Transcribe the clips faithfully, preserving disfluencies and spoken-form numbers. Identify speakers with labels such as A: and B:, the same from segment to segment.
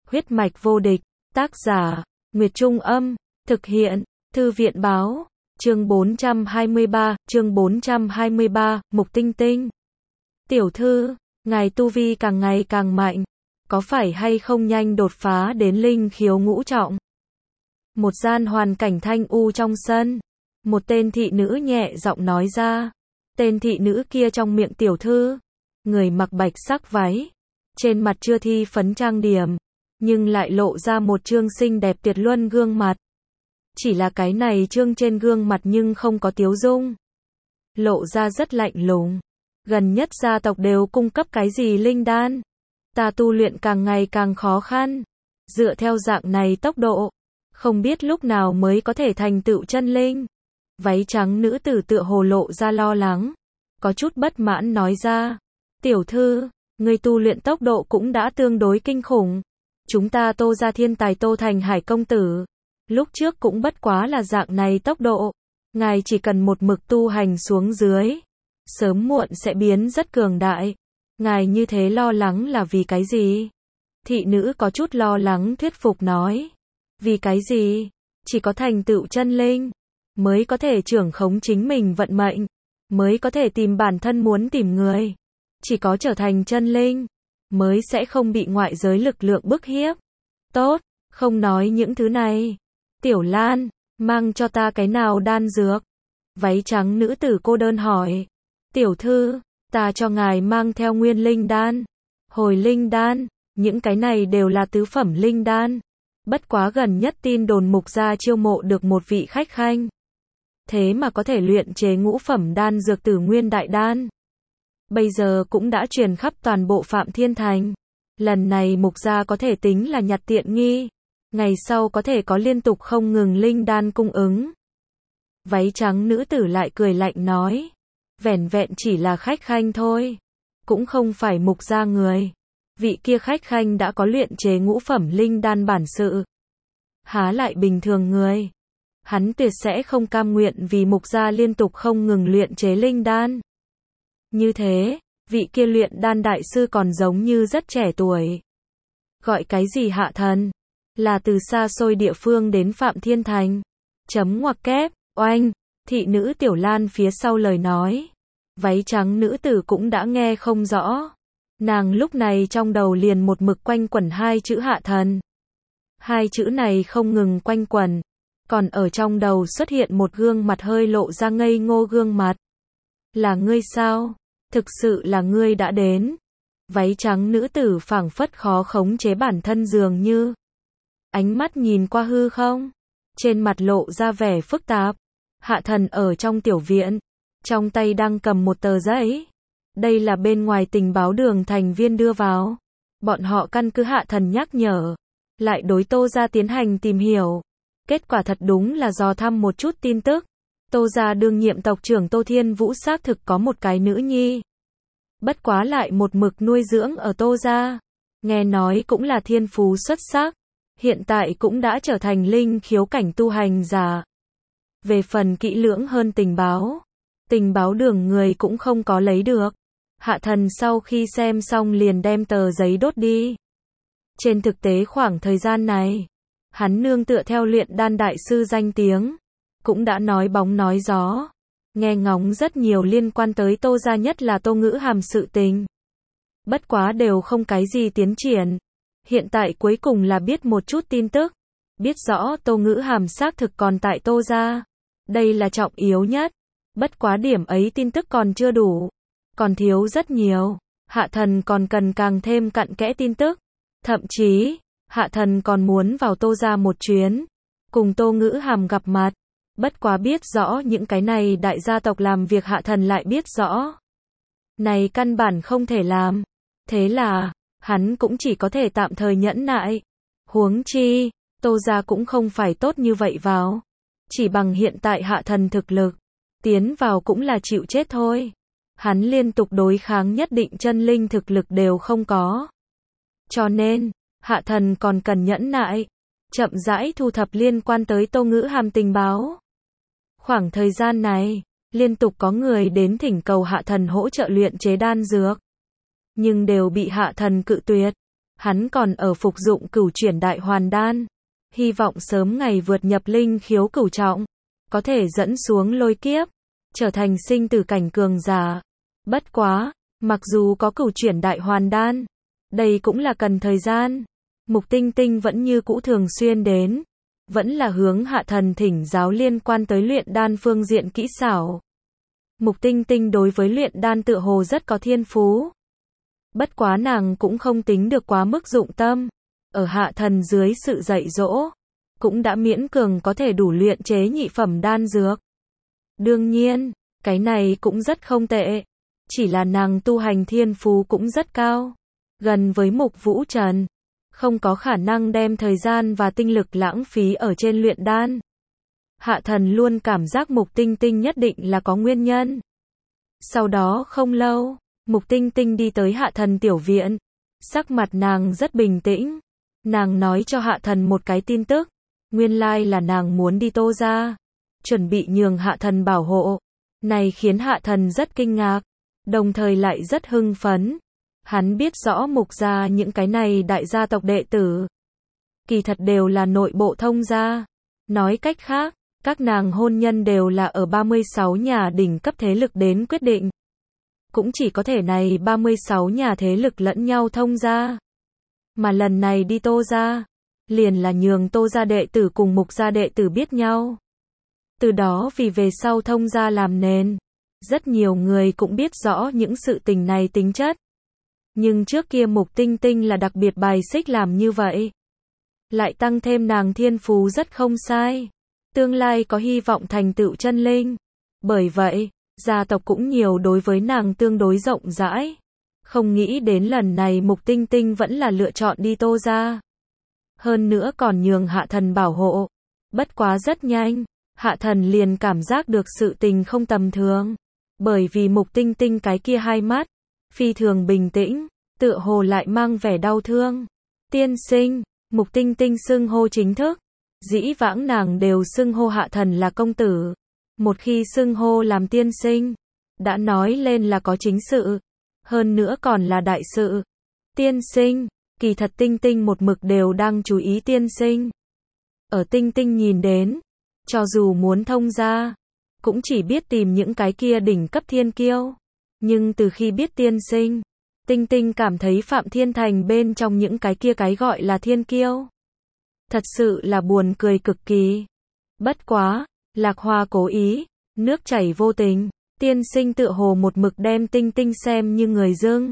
A: Huyết mạch vô địch, tác giả, Nguyệt Trung Âm, thực hiện, Thư viện Báo, chương bốn trăm hai mươi ba, chương bốn trăm hai mươi ba, Mục Tinh Tinh. Tiểu thư, ngài tu vi càng ngày càng mạnh, có phải hay không nhanh đột phá đến linh khiếu ngũ trọng? Một gian hoàn cảnh thanh u trong sân, một tên thị nữ nhẹ giọng nói ra. Tên thị nữ kia trong miệng tiểu thư, người mặc bạch sắc váy, trên mặt chưa thi phấn trang điểm, nhưng lại lộ ra một trương xinh đẹp tuyệt luân gương mặt. Chỉ là cái này trương trên gương mặt nhưng không có tiếu dung, lộ ra rất lạnh lùng. Gần nhất gia tộc đều cung cấp cái gì linh đan? Ta tu luyện càng ngày càng khó khăn, dựa theo dạng này tốc độ, không biết lúc nào mới có thể thành tựu chân linh. Váy trắng nữ tử tựa hồ lộ ra lo lắng, có chút bất mãn nói ra. Tiểu thư, người tu luyện tốc độ cũng đã tương đối kinh khủng. Chúng ta Tô gia thiên tài Tô Thành Hải công tử, lúc trước cũng bất quá là dạng này tốc độ. Ngài chỉ cần một mực tu hành xuống dưới, sớm muộn sẽ biến rất cường đại. Ngài như thế lo lắng là vì cái gì? Thị nữ có chút lo lắng thuyết phục nói. Vì cái gì? Chỉ có thành tựu chân linh, mới có thể trưởng khống chính mình vận mệnh, mới có thể tìm bản thân muốn tìm người. Chỉ có trở thành chân linh, mới sẽ không bị ngoại giới lực lượng bức hiếp. Tốt, không nói những thứ này. Tiểu Lan, mang cho ta cái nào đan dược? Váy trắng nữ tử cô đơn hỏi. Tiểu thư, ta cho ngài mang theo nguyên linh đan, hồi linh đan, những cái này đều là tứ phẩm linh đan. Bất quá gần nhất tin đồn Mục gia chiêu mộ được một vị khách khanh, thế mà có thể luyện chế ngũ phẩm đan dược Tử Nguyên Đại Đan. Bây giờ cũng đã truyền khắp toàn bộ Phạm Thiên Thành. Lần này Mục gia có thể tính là nhặt tiện nghi, ngày sau có thể có liên tục không ngừng linh đan cung ứng. Váy trắng nữ tử lại cười lạnh nói, vẻn vẹn chỉ là khách khanh thôi, cũng không phải Mục gia người. Vị kia khách khanh đã có luyện chế ngũ phẩm linh đan bản sự, há lại bình thường người. Hắn tuyệt sẽ không cam nguyện vì Mục gia liên tục không ngừng luyện chế linh đan. Như thế, vị kia luyện đan đại sư còn giống như rất trẻ tuổi. Gọi cái gì Hạ Thần? Là từ xa xôi địa phương đến Phạm Thiên Thành. Chấm ngoặc kép, oanh, thị nữ Tiểu Lan phía sau lời nói. Váy trắng nữ tử cũng đã nghe không rõ. Nàng lúc này trong đầu liền một mực quanh quẩn hai chữ Hạ Thần. Hai chữ này không ngừng quanh quẩn, còn ở trong đầu xuất hiện một gương mặt hơi lộ ra ngây ngô gương mặt. Là ngươi sao? Thực sự là ngươi đã đến. Váy trắng nữ tử phảng phất khó khống chế bản thân dường như. Ánh mắt nhìn qua hư không, trên mặt lộ ra vẻ phức tạp. Hạ Thần ở trong tiểu viện, trong tay đang cầm một tờ giấy. Đây là bên ngoài tình báo đường thành viên đưa vào. Bọn họ căn cứ Hạ Thần nhắc nhở, lại đối Tô gia tiến hành tìm hiểu. Kết quả thật đúng là dò thăm một chút tin tức. Tô gia đương nhiệm tộc trưởng Tô Thiên Vũ xác thực có một cái nữ nhi. Bất quá lại một mực nuôi dưỡng ở Tô gia. Nghe nói cũng là thiên phú xuất sắc. Hiện tại cũng đã trở thành linh khiếu cảnh tu hành giả. Về phần kỹ lưỡng hơn tình báo, tình báo đường người cũng không có lấy được. Hạ Thần sau khi xem xong liền đem tờ giấy đốt đi. Trên thực tế khoảng thời gian này, hắn nương tựa theo luyện đan đại sư danh tiếng, cũng đã nói bóng nói gió, nghe ngóng rất nhiều liên quan tới Tô gia, nhất là Tô Ngữ Hàm sự tình. Bất quá đều không cái gì tiến triển. Hiện tại cuối cùng là biết một chút tin tức, biết rõ Tô Ngữ Hàm xác thực còn tại Tô gia. Đây là trọng yếu nhất. Bất quá điểm ấy tin tức còn chưa đủ, còn thiếu rất nhiều. Hạ Thần còn cần càng thêm cặn kẽ tin tức. Thậm chí, Hạ Thần còn muốn vào Tô gia một chuyến, cùng Tô Ngữ Hàm gặp mặt. Bất quá biết rõ những cái này đại gia tộc làm việc Hạ Thần lại biết rõ. Này căn bản không thể làm. Thế là, hắn cũng chỉ có thể tạm thời nhẫn nại. Huống chi, Tô gia cũng không phải tốt như vậy vào. Chỉ bằng hiện tại Hạ Thần thực lực, tiến vào cũng là chịu chết thôi. Hắn liên tục đối kháng nhất định chân linh thực lực đều không có. Cho nên, Hạ Thần còn cần nhẫn nại, chậm rãi thu thập liên quan tới Tô Ngữ Hàm tình báo. Khoảng thời gian này, liên tục có người đến thỉnh cầu Hạ Thần hỗ trợ luyện chế đan dược, nhưng đều bị Hạ Thần cự tuyệt. hắn còn ở phục dụng cửu chuyển đại hoàn đan, hy vọng sớm ngày vượt nhập linh khiếu cửu trọng, có thể dẫn xuống lôi kiếp, trở thành sinh tử cảnh cường giả. Bất quá, mặc dù có cửu chuyển đại hoàn đan, đây cũng là cần thời gian. Mục Tinh Tinh vẫn như cũ thường xuyên đến, vẫn là hướng Hạ Thần thỉnh giáo liên quan tới luyện đan phương diện kỹ xảo. Mục Tinh Tinh đối với luyện đan tựa hồ rất có thiên phú. Bất quá nàng cũng không tính được quá mức dụng tâm, ở Hạ Thần dưới sự dạy dỗ, cũng đã miễn cường có thể đủ luyện chế nhị phẩm đan dược. Đương nhiên, cái này cũng rất không tệ, chỉ là nàng tu hành thiên phú cũng rất cao, gần với Mục Vũ Trần, không có khả năng đem thời gian và tinh lực lãng phí ở trên luyện đan. Hạ Thần luôn cảm giác Mục Tinh Tinh nhất định là có nguyên nhân. Sau đó không lâu, Mục Tinh Tinh đi tới Hạ Thần tiểu viện, sắc mặt nàng rất bình tĩnh. Nàng nói cho Hạ Thần một cái tin tức, nguyên lai là nàng muốn đi Tô gia, chuẩn bị nhường Hạ Thần bảo hộ. Này khiến Hạ Thần rất kinh ngạc, đồng thời lại rất hưng phấn. Hắn biết rõ Mục gia những cái này đại gia tộc đệ tử, kỳ thật đều là nội bộ thông gia. Nói cách khác, các nàng hôn nhân đều là ở ba mươi sáu nhà đỉnh cấp thế lực đến quyết định. Cũng chỉ có thể này ba mươi sáu nhà thế lực lẫn nhau thông gia. Mà lần này đi Tô gia, liền là nhường Tô gia đệ tử cùng Mục gia đệ tử biết nhau. Từ đó vì về sau thông gia làm nền, rất nhiều người cũng biết rõ những sự tình này tính chất. Nhưng trước kia Mục Tinh Tinh là đặc biệt bài xích làm như vậy. Lại tăng thêm nàng thiên phú rất không sai, tương lai có hy vọng thành tựu chân linh. Bởi vậy, gia tộc cũng nhiều đối với nàng tương đối rộng rãi. Không nghĩ đến lần này Mục Tinh Tinh vẫn là lựa chọn đi Tô gia. Hơn nữa còn nhường Hạ Thần bảo hộ. Bất quá rất nhanh, Hạ Thần liền cảm giác được sự tình không tầm thường. Bởi vì Mục Tinh Tinh cái kia hai mắt, phi thường bình tĩnh, tựa hồ lại mang vẻ đau thương. Tiên sinh, Mục Tinh Tinh xưng hô chính thức. Dĩ vãng nàng đều xưng hô Hạ Thần là công tử. Một khi xưng hô làm tiên sinh, đã nói lên là có chính sự. Hơn nữa còn là đại sự. Tiên sinh, kỳ thật Tinh Tinh một mực đều đang chú ý tiên sinh. Ở Tinh Tinh nhìn đến, cho dù muốn thông gia, cũng chỉ biết tìm những cái kia đỉnh cấp thiên kiêu. Nhưng từ khi biết tiên sinh, Tinh Tinh cảm thấy Phạm Thiên Thành bên trong những cái kia cái gọi là thiên kiêu. Thật sự là buồn cười cực kỳ. Bất quá, lạc hoa cố ý, nước chảy vô tình, tiên sinh tựa hồ một mực đem Tinh Tinh xem như người dưng.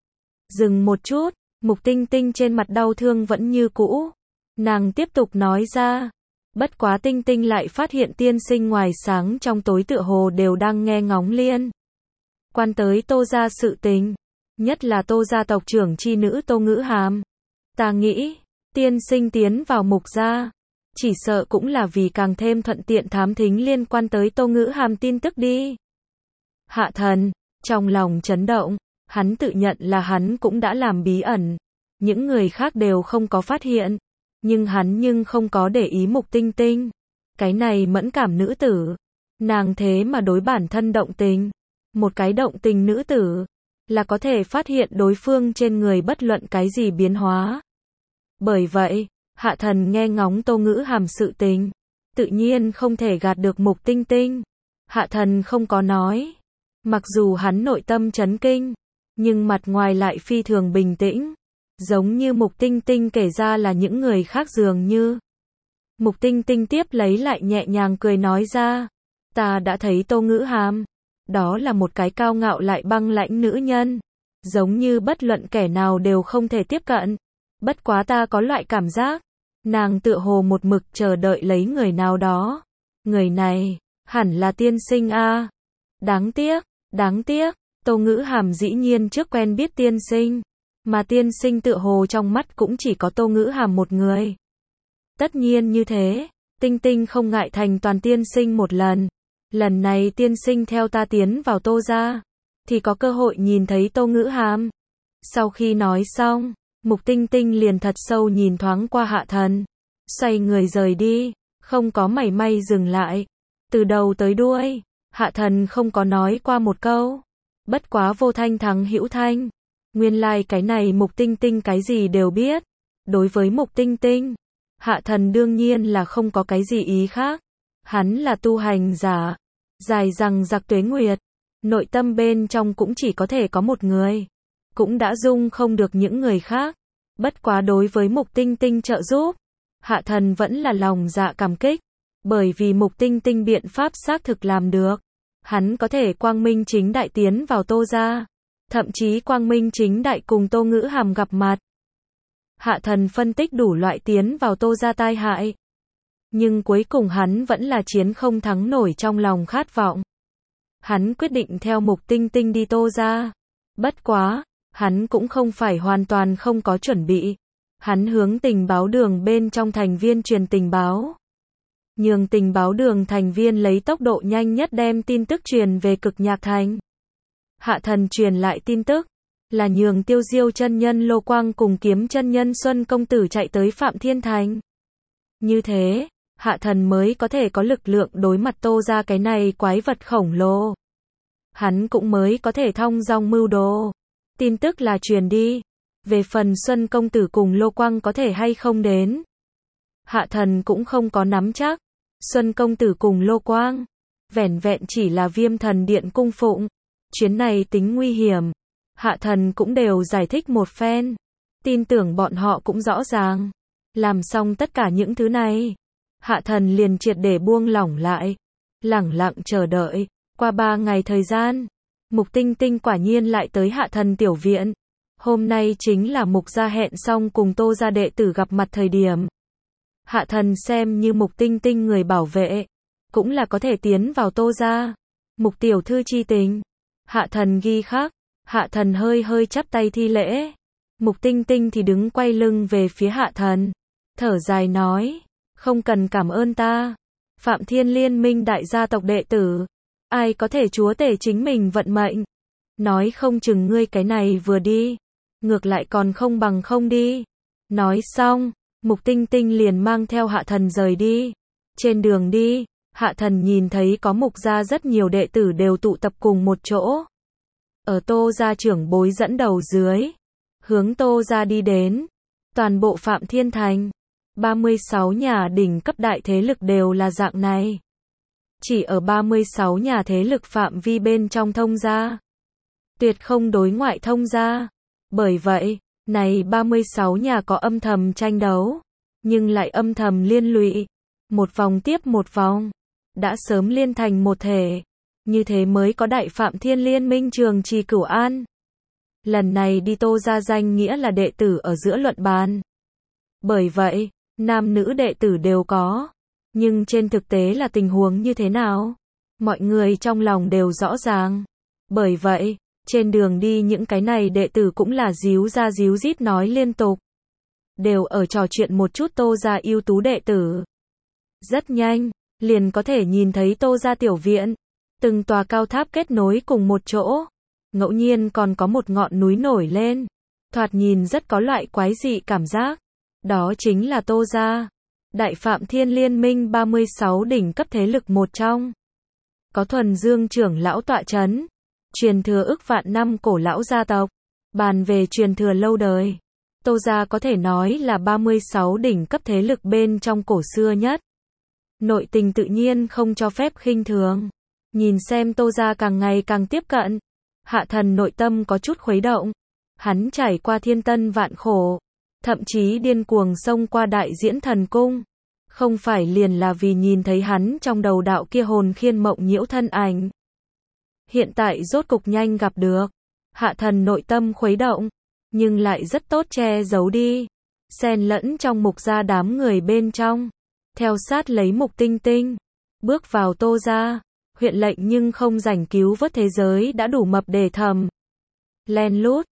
A: Dừng một chút, Mục Tinh Tinh trên mặt đau thương vẫn như cũ. Nàng tiếp tục nói ra. Bất quá Tinh Tinh lại phát hiện tiên sinh ngoài sáng trong tối tựa hồ đều đang nghe ngóng liên quan tới Tô gia sự tình, nhất là Tô gia tộc trưởng chi nữ Tô Ngữ Hàm. Ta nghĩ, tiên sinh tiến vào Mục gia, chỉ sợ cũng là vì càng thêm thuận tiện thám thính liên quan tới Tô Ngữ Hàm tin tức đi. Hạ Thần, trong lòng chấn động, hắn tự nhận là hắn cũng đã làm bí ẩn, những người khác đều không có phát hiện, nhưng hắn nhưng không có để ý Mục Tinh Tinh. Cái này mẫn cảm nữ tử, nàng thế mà đối bản thân động tình. Một cái động tình nữ tử, là có thể phát hiện đối phương trên người bất luận cái gì biến hóa. Bởi vậy, Hạ Thần nghe ngóng Tô Ngữ Hàm sự tình, tự nhiên không thể gạt được Mục Tinh Tinh. Hạ Thần không có nói. Mặc dù hắn nội tâm chấn kinh, nhưng mặt ngoài lại phi thường bình tĩnh. Giống như Mục Tinh Tinh kể ra là những người khác dường như. Mục Tinh Tinh tiếp lấy lại nhẹ nhàng cười nói ra. Ta đã thấy Tô Ngữ Hàm. Đó là một cái cao ngạo lại băng lãnh nữ nhân. Giống như bất luận kẻ nào đều không thể tiếp cận. Bất quá ta có loại cảm giác. Nàng tựa hồ một mực chờ đợi lấy người nào đó. Người này, hẳn là tiên sinh a. Đáng tiếc, đáng tiếc, Tô Ngữ Hàm dĩ nhiên trước quen biết tiên sinh. Mà tiên sinh tựa hồ trong mắt cũng chỉ có Tô Ngữ Hàm một người. Tất nhiên như thế, Tinh Tinh không ngại thành toàn tiên sinh một lần. Lần này tiên sinh theo ta tiến vào Tô gia, thì có cơ hội nhìn thấy Tô Ngữ Hàm. Sau khi nói xong, Mục Tinh Tinh liền thật sâu nhìn thoáng qua Hạ Thần, xoay người rời đi, không có mảy may dừng lại. Từ đầu tới đuôi, Hạ Thần không có nói qua một câu. Bất quá vô thanh thắng hữu thanh. Nguyên lai like cái này Mục Tinh Tinh cái gì đều biết. Đối với Mục Tinh Tinh, Hạ Thần đương nhiên là không có cái gì ý khác. Hắn là tu hành giả, dài rằng giặc tuế nguyệt, nội tâm bên trong cũng chỉ có thể có một người, cũng đã dung không được những người khác. Bất quá đối với Mục Tinh Tinh trợ giúp, Hạ Thần vẫn là lòng dạ cảm kích, bởi vì Mục Tinh Tinh biện pháp xác thực làm được. Hắn có thể quang minh chính đại tiến vào Tô gia, thậm chí quang minh chính đại cùng Tô Ngữ Hàm gặp mặt. Hạ Thần phân tích đủ loại tiến vào Tô gia tai hại, nhưng cuối cùng hắn vẫn là chiến không thắng nổi trong lòng khát vọng. Hắn quyết định theo Mục Tinh Tinh đi Tô gia. Bất quá, hắn cũng không phải hoàn toàn không có chuẩn bị. Hắn hướng tình báo đường bên trong thành viên truyền tình báo, nhường tình báo đường thành viên lấy tốc độ nhanh nhất đem tin tức truyền về Cực Nhạc Thành. Hạ Thần truyền lại tin tức, là nhường Tiêu Diêu chân nhân Lô Quang cùng Kiếm chân nhân Xuân công tử chạy tới Phạm Thiên Thành. Như thế, Hạ Thần mới có thể có lực lượng đối mặt Tô gia cái này quái vật khổng lồ. Hắn cũng mới có thể thong dong mưu đồ. Tin tức là truyền đi. Về phần Xuân công tử cùng Lô Quang có thể hay không đến, Hạ Thần cũng không có nắm chắc. Xuân công tử cùng Lô Quang, vẻn vẹn chỉ là Viêm Thần Điện cung phụng. Chuyến này tính nguy hiểm. Hạ Thần cũng đều giải thích một phen. Tin tưởng bọn họ cũng rõ ràng. Làm xong tất cả những thứ này, Hạ Thần liền triệt để buông lỏng lại, lẳng lặng chờ đợi. Qua ba ngày thời gian, Mục Tinh Tinh quả nhiên lại tới Hạ Thần tiểu viện. Hôm nay chính là Mục gia hẹn xong cùng Tô gia đệ tử gặp mặt thời điểm. Hạ Thần xem như Mục Tinh Tinh người bảo vệ, cũng là có thể tiến vào Tô gia. Mục tiểu thư chi tình, Hạ Thần ghi khắc. Hạ Thần hơi hơi chắp tay thi lễ. Mục Tinh Tinh thì đứng quay lưng về phía Hạ Thần, thở dài nói, không cần cảm ơn ta. Phạm Thiên Liên minh đại gia tộc đệ tử, ai có thể chúa tể chính mình vận mệnh. Nói không chừng ngươi cái này vừa đi, ngược lại còn không bằng không đi. Nói xong, Mục Tinh Tinh liền mang theo Hạ Thần rời đi. Trên đường đi, Hạ Thần nhìn thấy có Mục gia rất nhiều đệ tử đều tụ tập cùng một chỗ. Ở Tô gia trưởng bối dẫn đầu dưới, hướng Tô gia đi đến. Toàn bộ Phạm Thiên Thành, ba mươi sáu nhà đỉnh cấp đại thế lực đều là dạng này. Chỉ ở ba mươi sáu nhà thế lực phạm vi bên trong thông gia, tuyệt không đối ngoại thông gia. Bởi vậy, này ba mươi sáu nhà có âm thầm tranh đấu, nhưng lại âm thầm liên lụy, một vòng tiếp một vòng, đã sớm liên thành một thể. Như thế mới có Đại Phạm Thiên Liên minh Trường Trì Cửu An. Lần này đi Tô gia danh nghĩa là đệ tử ở giữa luận bàn. Bởi vậy, nam nữ đệ tử đều có. Nhưng trên thực tế là tình huống như thế nào? Mọi người trong lòng đều rõ ràng. Bởi vậy, trên đường đi những cái này đệ tử cũng là díu ra díu dít nói liên tục. Đều ở trò chuyện một chút Tô gia ưu tú đệ tử. Rất nhanh, liền có thể nhìn thấy Tô gia tiểu viện. Từng tòa cao tháp kết nối cùng một chỗ. Ngẫu nhiên còn có một ngọn núi nổi lên. Thoạt nhìn rất có loại quái dị cảm giác. Đó chính là Tô gia. Đại Phạm Thiên Liên minh ba mươi sáu đỉnh cấp thế lực một trong. Có Thuần Dương trưởng lão tọa chấn. Truyền thừa ức vạn năm cổ lão gia tộc. Bàn về truyền thừa lâu đời, Tô gia có thể nói là ba mươi sáu đỉnh cấp thế lực bên trong cổ xưa nhất. Nội tình tự nhiên không cho phép khinh thường. Nhìn xem Tô gia càng ngày càng tiếp cận, Hạ Thần nội tâm có chút khuấy động. Hắn trải qua thiên tân vạn khổ, thậm chí điên cuồng xông qua đại diễn thần cung. Không phải liền là vì nhìn thấy hắn trong đầu đạo kia hồn khiên mộng nhiễu thân ảnh. Hiện tại rốt cục nhanh gặp được. Hạ Thần nội tâm khuấy động, nhưng lại rất tốt che giấu đi. Xen lẫn trong Mục gia đám người bên trong. Theo sát lấy Mục Tinh Tinh. Bước vào Tô gia. Huyện lệnh nhưng không rảnh cứu vớt thế giới đã đủ mập để thầm. Len lút,